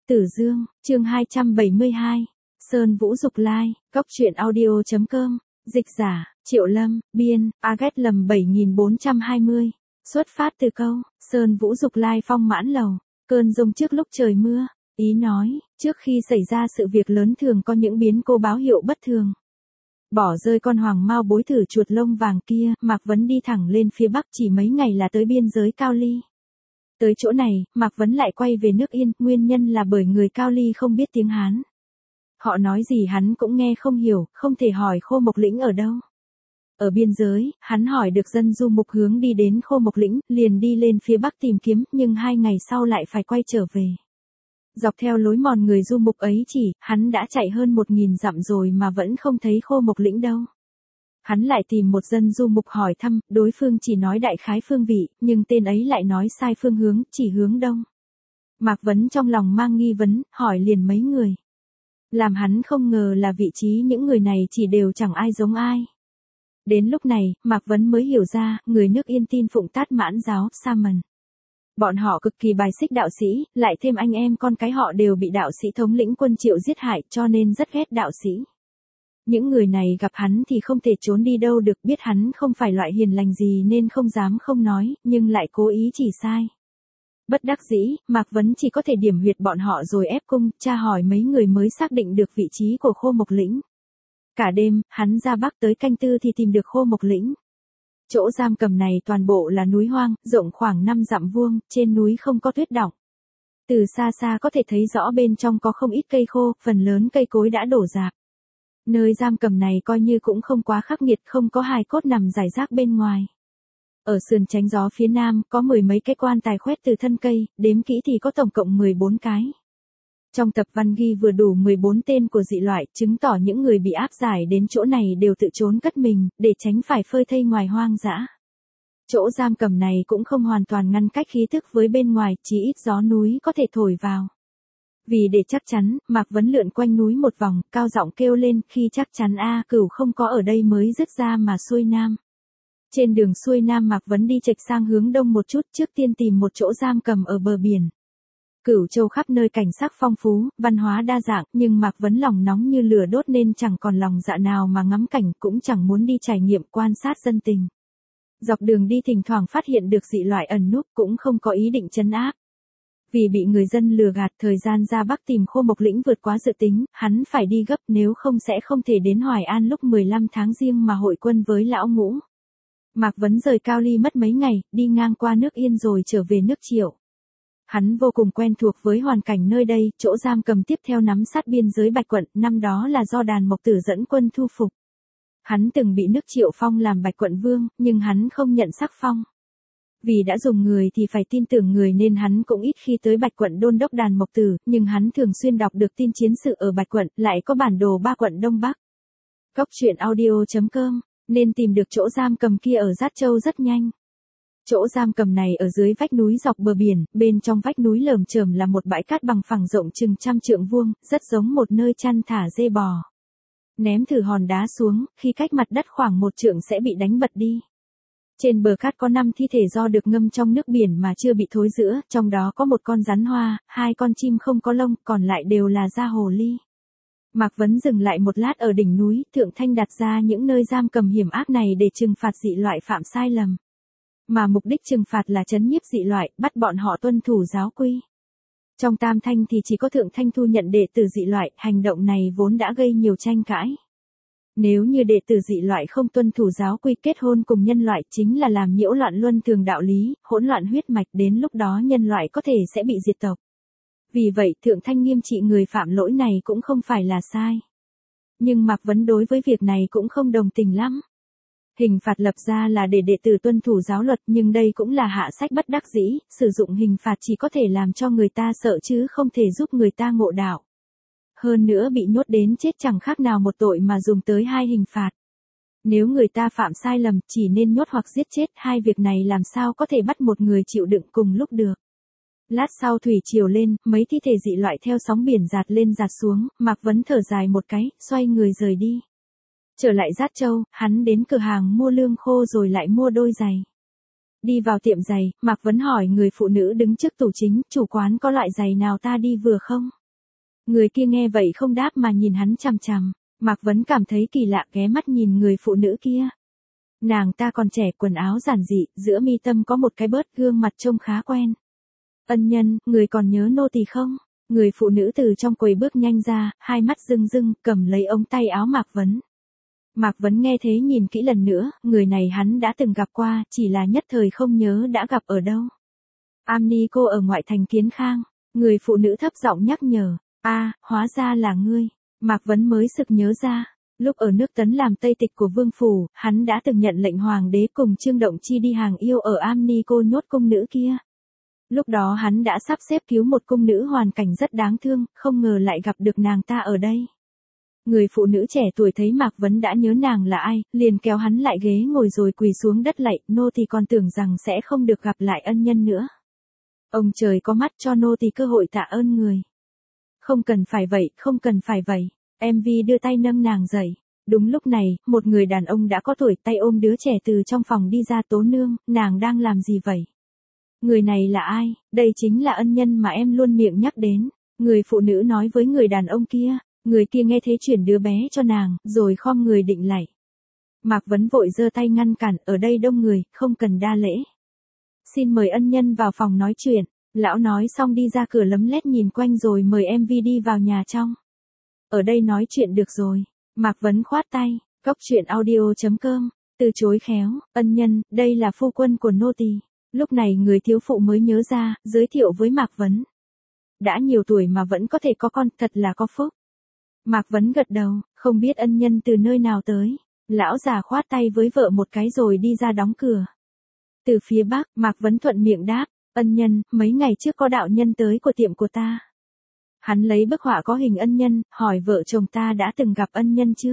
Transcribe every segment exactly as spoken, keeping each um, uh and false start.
Tử Dương, chương hai trăm bảy mươi hai. Sơn Vũ Dục Lai, Cốc truyện audio chấm com, dịch giả, Triệu Lâm, biên, Aget lầm bảy nghìn bốn trăm hai mươi. Xuất phát từ câu, Sơn Vũ Dục Lai phong mãn lầu, cơn rông trước lúc trời mưa, ý nói, trước khi xảy ra sự việc lớn thường có những biến cố báo hiệu bất thường. Bỏ rơi con hoàng mao bối thử chuột lông vàng kia, Mạc Vấn đi thẳng lên phía bắc chỉ mấy ngày là tới biên giới Cao Ly. Tới chỗ này, Mạc Vấn lại quay về nước Yên, nguyên nhân là bởi người Cao Ly không biết tiếng Hán. Họ nói gì hắn cũng nghe không hiểu, không thể hỏi Khô Mộc Lĩnh ở đâu. Ở biên giới, hắn hỏi được dân du mục hướng đi đến Khô Mộc Lĩnh, liền đi lên phía bắc tìm kiếm, nhưng hai ngày sau lại phải quay trở về. Dọc theo lối mòn người du mục ấy chỉ, hắn đã chạy hơn một nghìn dặm rồi mà vẫn không thấy Khô Mộc Lĩnh đâu. Hắn lại tìm một dân du mục hỏi thăm, đối phương chỉ nói đại khái phương vị, nhưng tên ấy lại nói sai phương hướng, chỉ hướng đông. Mạc Vấn trong lòng mang nghi vấn, hỏi liền mấy người. Làm hắn không ngờ là vị trí những người này chỉ đều chẳng ai giống ai. Đến lúc này, Mạc Vấn mới hiểu ra, người nước Yên tin phụng Tát Mãn giáo, Saman. Bọn họ cực kỳ bài xích đạo sĩ, lại thêm anh em con cái họ đều bị đạo sĩ thống lĩnh quân Triệu giết hại, cho nên rất ghét đạo sĩ. Những người này gặp hắn thì không thể trốn đi đâu được, biết hắn không phải loại hiền lành gì nên không dám không nói, nhưng lại cố ý chỉ sai. Bất đắc dĩ, Mạc Vấn chỉ có thể điểm huyệt bọn họ rồi ép cung, tra hỏi mấy người mới xác định được vị trí của Khô Mộc Lĩnh. Cả đêm, hắn ra bắc tới canh tư thì tìm được Khô Mộc Lĩnh. Chỗ giam cầm này toàn bộ là núi hoang, rộng khoảng năm dặm vuông, trên núi không có tuyết đọng. Từ xa xa có thể thấy rõ bên trong có không ít cây khô, phần lớn cây cối đã đổ rạp. Nơi giam cầm này coi như cũng không quá khắc nghiệt, không có hài cốt nằm rải rác bên ngoài. Ở sườn tránh gió phía nam, có mười mấy cái quan tài khoét từ thân cây, đếm kỹ thì có tổng cộng mười bốn cái. Trong tập văn ghi vừa đủ mười bốn tên của dị loại, chứng tỏ những người bị áp giải đến chỗ này đều tự trốn cất mình, để tránh phải phơi thây ngoài hoang dã. Chỗ giam cầm này cũng không hoàn toàn ngăn cách khí tức với bên ngoài, chỉ ít gió núi có thể thổi vào. Vì để chắc chắn, Mạc Vấn lượn quanh núi một vòng, cao giọng kêu lên, khi chắc chắn A Cửu không có ở đây mới dứt ra mà xuôi nam. Trên đường xuôi nam Mạc Vấn đi chệch sang hướng đông một chút, trước tiên tìm một chỗ giam cầm ở bờ biển. Cửu Châu khắp nơi cảnh sắc phong phú, văn hóa đa dạng, nhưng Mạc Vấn lòng nóng như lửa đốt nên chẳng còn lòng dạ nào mà ngắm cảnh, cũng chẳng muốn đi trải nghiệm quan sát dân tình. Dọc đường đi thỉnh thoảng phát hiện được dị loại ẩn núp, cũng không có ý định trấn áp. Vì bị người dân lừa gạt, thời gian ra bắc tìm Khô Mộc Lĩnh vượt quá dự tính, hắn phải đi gấp, nếu không sẽ không thể đến Hoài An lúc mười lăm tháng Giêng mà hội quân với lão ngũ. Mạc Vấn rời Cao Ly mất mấy ngày, đi ngang qua nước Yên rồi trở về nước Triệu. Hắn vô cùng quen thuộc với hoàn cảnh nơi đây, chỗ giam cầm tiếp theo nắm sát biên giới Bạch Quận, năm đó là do đàn Mộc Tử dẫn quân thu phục. Hắn từng bị nước Triệu phong làm Bạch Quận Vương, nhưng hắn không nhận sắc phong. Vì đã dùng người thì phải tin tưởng người nên hắn cũng ít khi tới Bạch Quận đôn đốc đàn Mộc Tử, nhưng hắn thường xuyên đọc được tin chiến sự ở Bạch Quận, lại có bản đồ ba quận Đông Bắc. Cốc truyện audio chấm com, nên tìm được chỗ giam cầm kia ở Giát Châu rất nhanh. Chỗ giam cầm này ở dưới vách núi dọc bờ biển, bên trong vách núi lởm chởm là một bãi cát bằng phẳng rộng chừng trăm trượng vuông, rất giống một nơi chăn thả dê bò. Ném thử hòn đá xuống, khi cách mặt đất khoảng một trượng sẽ bị đánh bật đi. Trên bờ cát có năm thi thể do được ngâm trong nước biển mà chưa bị thối rữa, trong đó có một con rắn hoa, hai con chim không có lông, còn lại đều là da hồ ly. Mạc Vấn dừng lại một lát ở đỉnh núi, Thượng Thanh đặt ra những nơi giam cầm hiểm ác này để trừng phạt dị loại phạm sai lầm. Mà mục đích trừng phạt là trấn nhiếp dị loại, bắt bọn họ tuân thủ giáo quy. Trong Tam Thanh thì chỉ có Thượng Thanh thu nhận đệ tử dị loại, hành động này vốn đã gây nhiều tranh cãi. Nếu như đệ tử dị loại không tuân thủ giáo quy kết hôn cùng nhân loại chính là làm nhiễu loạn luân thường đạo lý, hỗn loạn huyết mạch, đến lúc đó nhân loại có thể sẽ bị diệt tộc. Vì vậy Thượng Thanh nghiêm trị người phạm lỗi này cũng không phải là sai. Nhưng Mạc Vấn đối với việc này cũng không đồng tình lắm. Hình phạt lập ra là để đệ tử tuân thủ giáo luật, nhưng đây cũng là hạ sách bất đắc dĩ, sử dụng hình phạt chỉ có thể làm cho người ta sợ chứ không thể giúp người ta ngộ đạo. Hơn nữa bị nhốt đến chết chẳng khác nào một tội mà dùng tới hai hình phạt. Nếu người ta phạm sai lầm chỉ nên nhốt hoặc giết chết, hai việc này làm sao có thể bắt một người chịu đựng cùng lúc được. Lát sau thủy triều lên, mấy thi thể dị loại theo sóng biển dạt lên dạt xuống, Mạc Vấn thở dài một cái, xoay người rời đi. Trở lại Giát Châu, hắn đến cửa hàng mua lương khô rồi lại mua đôi giày. Đi vào tiệm giày, Mạc Vấn hỏi người phụ nữ đứng trước tủ chính, chủ quán có loại giày nào ta đi vừa không? Người kia nghe vậy không đáp mà nhìn hắn chằm chằm. Mạc Vấn cảm thấy kỳ lạ ghé mắt nhìn người phụ nữ kia. Nàng ta còn trẻ, quần áo giản dị, giữa mi tâm có một cái bớt, gương mặt trông khá quen. Ân nhân, người còn nhớ nô tỳ không? Người phụ nữ từ trong quầy bước nhanh ra, hai mắt rưng rưng, cầm lấy ống tay áo Mạc Vấn. Mạc Vấn nghe thế nhìn kỹ lần nữa, người này hắn đã từng gặp qua, chỉ là nhất thời không nhớ đã gặp ở đâu. Amni cô ở ngoại thành Kiến Khang. Người phụ nữ thấp giọng nhắc nhở. A, hóa ra là ngươi. Mạc Vấn mới sực nhớ ra. Lúc ở nước Tấn làm Tây Tịch của Vương Phủ, hắn đã từng nhận lệnh hoàng đế cùng Trương Động Chi đi hàng yêu ở Amni cô nhốt cung nữ kia. Lúc đó hắn đã sắp xếp cứu một cung nữ hoàn cảnh rất đáng thương, không ngờ lại gặp được nàng ta ở đây. Người phụ nữ trẻ tuổi thấy Mạc Vấn đã nhớ nàng là ai, liền kéo hắn lại ghế ngồi rồi quỳ xuống đất lạy, nô tỳ còn tưởng rằng sẽ không được gặp lại ân nhân nữa. Ông trời có mắt cho nô tỳ cơ hội tạ ơn người. Không cần phải vậy, không cần phải vậy. em vê đưa tay nâng nàng dậy. Đúng lúc này, một người đàn ông đã có tuổi tay ôm đứa trẻ từ trong phòng đi ra. Tố nương, nàng đang làm gì vậy? Người này là ai? Đây chính là ân nhân mà em luôn miệng nhắc đến. Người phụ nữ nói với người đàn ông kia. Người kia nghe thế chuyển đứa bé cho nàng, rồi khom người định lạy. Mạc Vấn vội giơ tay ngăn cản, ở đây đông người, không cần đa lễ. Xin mời ân nhân vào phòng nói chuyện. Lão nói xong đi ra cửa lấm lét nhìn quanh rồi mời em vê đi vào nhà trong. Ở đây nói chuyện được rồi. Mạc Vấn khoát tay. Cốc truyện audio chấm com. Từ chối khéo. Ân nhân, đây là phu quân của nô tỳ. Lúc này người thiếu phụ mới nhớ ra, giới thiệu với Mạc Vấn. Đã nhiều tuổi mà vẫn có thể có con, thật là có phúc. Mạc Vấn gật đầu, không biết ân nhân từ nơi nào tới. Lão già khoát tay với vợ một cái rồi đi ra đóng cửa. Từ phía bắc, Mạc Vấn thuận miệng đáp, ân nhân, mấy ngày trước có đạo nhân tới của tiệm của ta. Hắn lấy bức họa có hình ân nhân, hỏi vợ chồng ta đã từng gặp ân nhân chưa?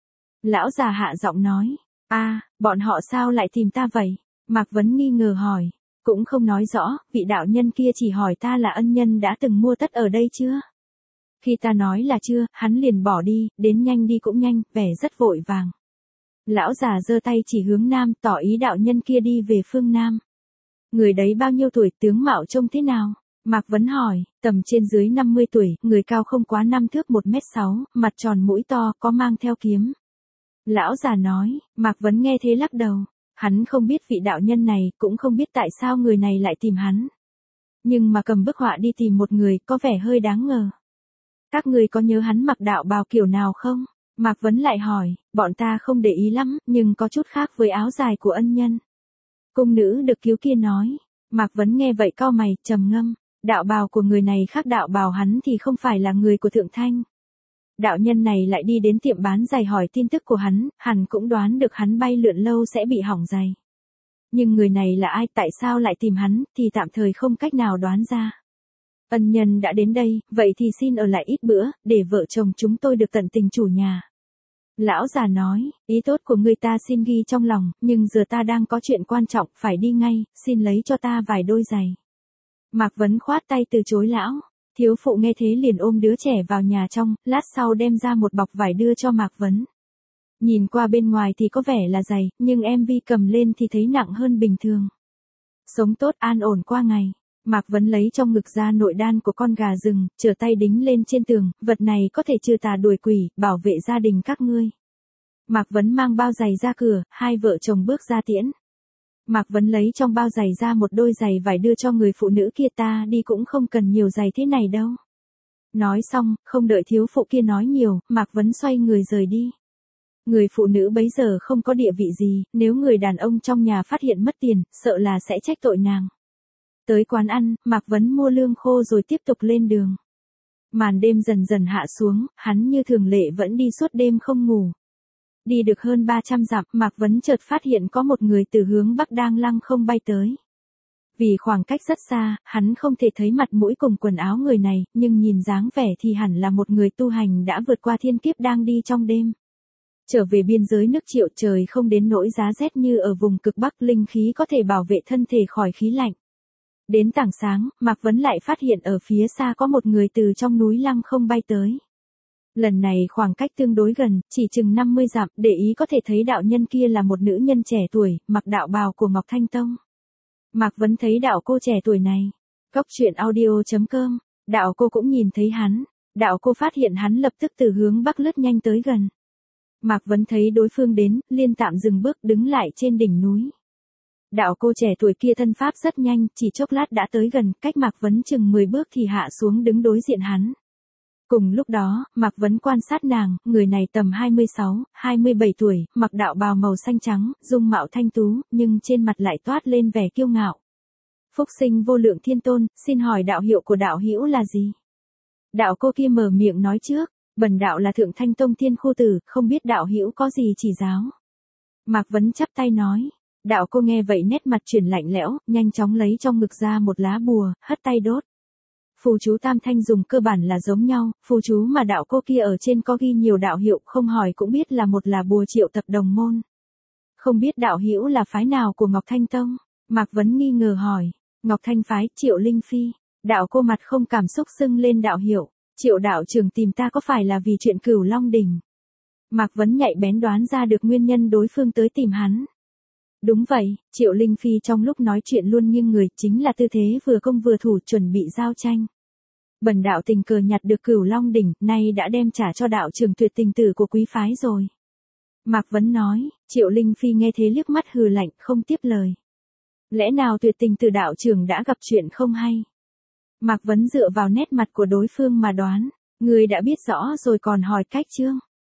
Lão già hạ giọng nói, a, bọn họ sao lại tìm ta vậy? Mạc Vấn nghi ngờ hỏi, cũng không nói rõ, vị đạo nhân kia chỉ hỏi ta là ân nhân đã từng mua tất ở đây chưa? Khi ta nói là chưa, hắn liền bỏ đi, đến nhanh đi cũng nhanh, vẻ rất vội vàng. Lão già giơ tay chỉ hướng nam, tỏ ý đạo nhân kia đi về phương nam. Người đấy bao nhiêu tuổi, tướng mạo trông thế nào? Mạc Vấn hỏi, tầm trên dưới năm mươi tuổi, người cao không quá năm thước một mét sáu, mặt tròn mũi to, có mang theo kiếm. Lão già nói, Mạc Vấn nghe thế lắc đầu. Hắn không biết vị đạo nhân này, cũng không biết tại sao người này lại tìm hắn. Nhưng mà cầm bức họa đi tìm một người, có vẻ hơi đáng ngờ. Các người có nhớ hắn mặc đạo bào kiểu nào không? Mạc Vấn lại hỏi, bọn ta không để ý lắm, nhưng có chút khác với áo dài của ân nhân. Cung nữ được cứu kia nói. Mạc Vấn nghe vậy cau mày, trầm ngâm. Đạo bào của người này khác đạo bào hắn thì không phải là người của Thượng Thanh. Đạo nhân này lại đi đến tiệm bán giày hỏi tin tức của hắn, hẳn cũng đoán được hắn bay lượn lâu sẽ bị hỏng giày. Nhưng người này là ai, tại sao lại tìm hắn, thì tạm thời không cách nào đoán ra. Ân nhân đã đến đây, vậy thì xin ở lại ít bữa, để vợ chồng chúng tôi được tận tình chủ nhà. Lão già nói, ý tốt của người ta xin ghi trong lòng, nhưng giờ ta đang có chuyện quan trọng, phải đi ngay, xin lấy cho ta vài đôi giày. Mạc Vấn khoát tay từ chối lão. Thiếu phụ nghe thế liền ôm đứa trẻ vào nhà trong, lát sau đem ra một bọc vải đưa cho Mạc Vấn. Nhìn qua bên ngoài thì có vẻ là dày, nhưng em vê cầm lên thì thấy nặng hơn bình thường. Sống tốt an ổn qua ngày. Mạc Vấn lấy trong ngực ra nội đan của con gà rừng, trở tay đính lên trên tường, vật này có thể trừ tà đuổi quỷ, bảo vệ gia đình các ngươi. Mạc Vấn mang bao giày ra cửa, hai vợ chồng bước ra tiễn. Mạc Vấn lấy trong bao giày ra một đôi giày vải đưa cho người phụ nữ kia, ta đi cũng không cần nhiều giày thế này đâu. Nói xong, không đợi thiếu phụ kia nói nhiều, Mạc Vấn xoay người rời đi. Người phụ nữ bấy giờ không có địa vị gì, nếu người đàn ông trong nhà phát hiện mất tiền, sợ là sẽ trách tội nàng. Tới quán ăn, Mạc Vấn mua lương khô rồi tiếp tục lên đường. Màn đêm dần dần hạ xuống, hắn như thường lệ vẫn đi suốt đêm không ngủ. Đi được hơn ba trăm dặm, Mạc Vấn chợt phát hiện có một người từ hướng bắc đang lăng không bay tới. Vì khoảng cách rất xa, hắn không thể thấy mặt mũi cùng quần áo người này, nhưng nhìn dáng vẻ thì hẳn là một người tu hành đã vượt qua thiên kiếp đang đi trong đêm. Trở về biên giới nước Triệu, trời không đến nỗi giá rét như ở vùng cực bắc, linh khí có thể bảo vệ thân thể khỏi khí lạnh. Đến tảng sáng, Mạc Vấn lại phát hiện ở phía xa có một người từ trong núi lăng không bay tới. Lần này khoảng cách tương đối gần, chỉ chừng năm mươi dặm, để ý có thể thấy đạo nhân kia là một nữ nhân trẻ tuổi, mặc đạo bào của Ngọc Thanh Tông. Mạc Vấn thấy đạo cô trẻ tuổi này. Cốc truyện audio chấm com, đạo cô cũng nhìn thấy hắn. Đạo cô phát hiện hắn lập tức từ hướng bắc lướt nhanh tới gần. Mạc Vấn thấy đối phương đến, liền tạm dừng bước đứng lại trên đỉnh núi. Đạo cô trẻ tuổi kia thân pháp rất nhanh, chỉ chốc lát đã tới gần, cách Mạc Vấn chừng mười bước thì hạ xuống đứng đối diện hắn. Cùng lúc đó, Mạc Vấn quan sát nàng, người này tầm hai mươi sáu, hai mươi bảy tuổi, mặc đạo bào màu xanh trắng, dung mạo thanh tú, nhưng trên mặt lại toát lên vẻ kiêu ngạo. Phúc sinh vô lượng thiên tôn, xin hỏi đạo hiệu của đạo hữu là gì? Đạo cô kia mở miệng nói trước, bần đạo là Thượng Thanh Tông Thiên Khu Tử, không biết đạo hữu có gì chỉ giáo. Mạc Vấn chắp tay nói, đạo cô nghe vậy nét mặt chuyển lạnh lẽo, nhanh chóng lấy trong ngực ra một lá bùa, hất tay đốt. Phù chú tam thanh dùng cơ bản là giống nhau, phù chú mà đạo cô kia ở trên có ghi nhiều đạo hiệu, không hỏi cũng biết là một là bùa triệu tập đồng môn. Không biết đạo hữu là phái nào của Ngọc Thanh Tông? Mạc Vấn nghi ngờ hỏi, Ngọc Thanh phái, Triệu Linh Phi. Đạo cô mặt không cảm xúc xưng lên đạo hiệu, Triệu đạo trưởng tìm ta có phải là vì chuyện Cửu Long Đỉnh? Mạc Vấn nhạy bén đoán ra được nguyên nhân đối phương tới tìm hắn. Đúng vậy, Triệu Linh Phi trong lúc nói chuyện luôn nghiêng người, chính là tư thế vừa công vừa thủ chuẩn bị giao tranh. Bần đạo tình cờ nhặt được Cửu Long Đỉnh, nay đã đem trả cho đạo trưởng tuyệt tình tử của quý phái rồi. Mạc Vấn nói, Triệu Linh Phi nghe thế liếc mắt hừ lạnh, không tiếp lời. Lẽ nào tuyệt tình tử đạo trưởng đã gặp chuyện không hay? Mạc Vấn dựa vào nét mặt của đối phương mà đoán, người đã biết rõ rồi còn hỏi cách chưa?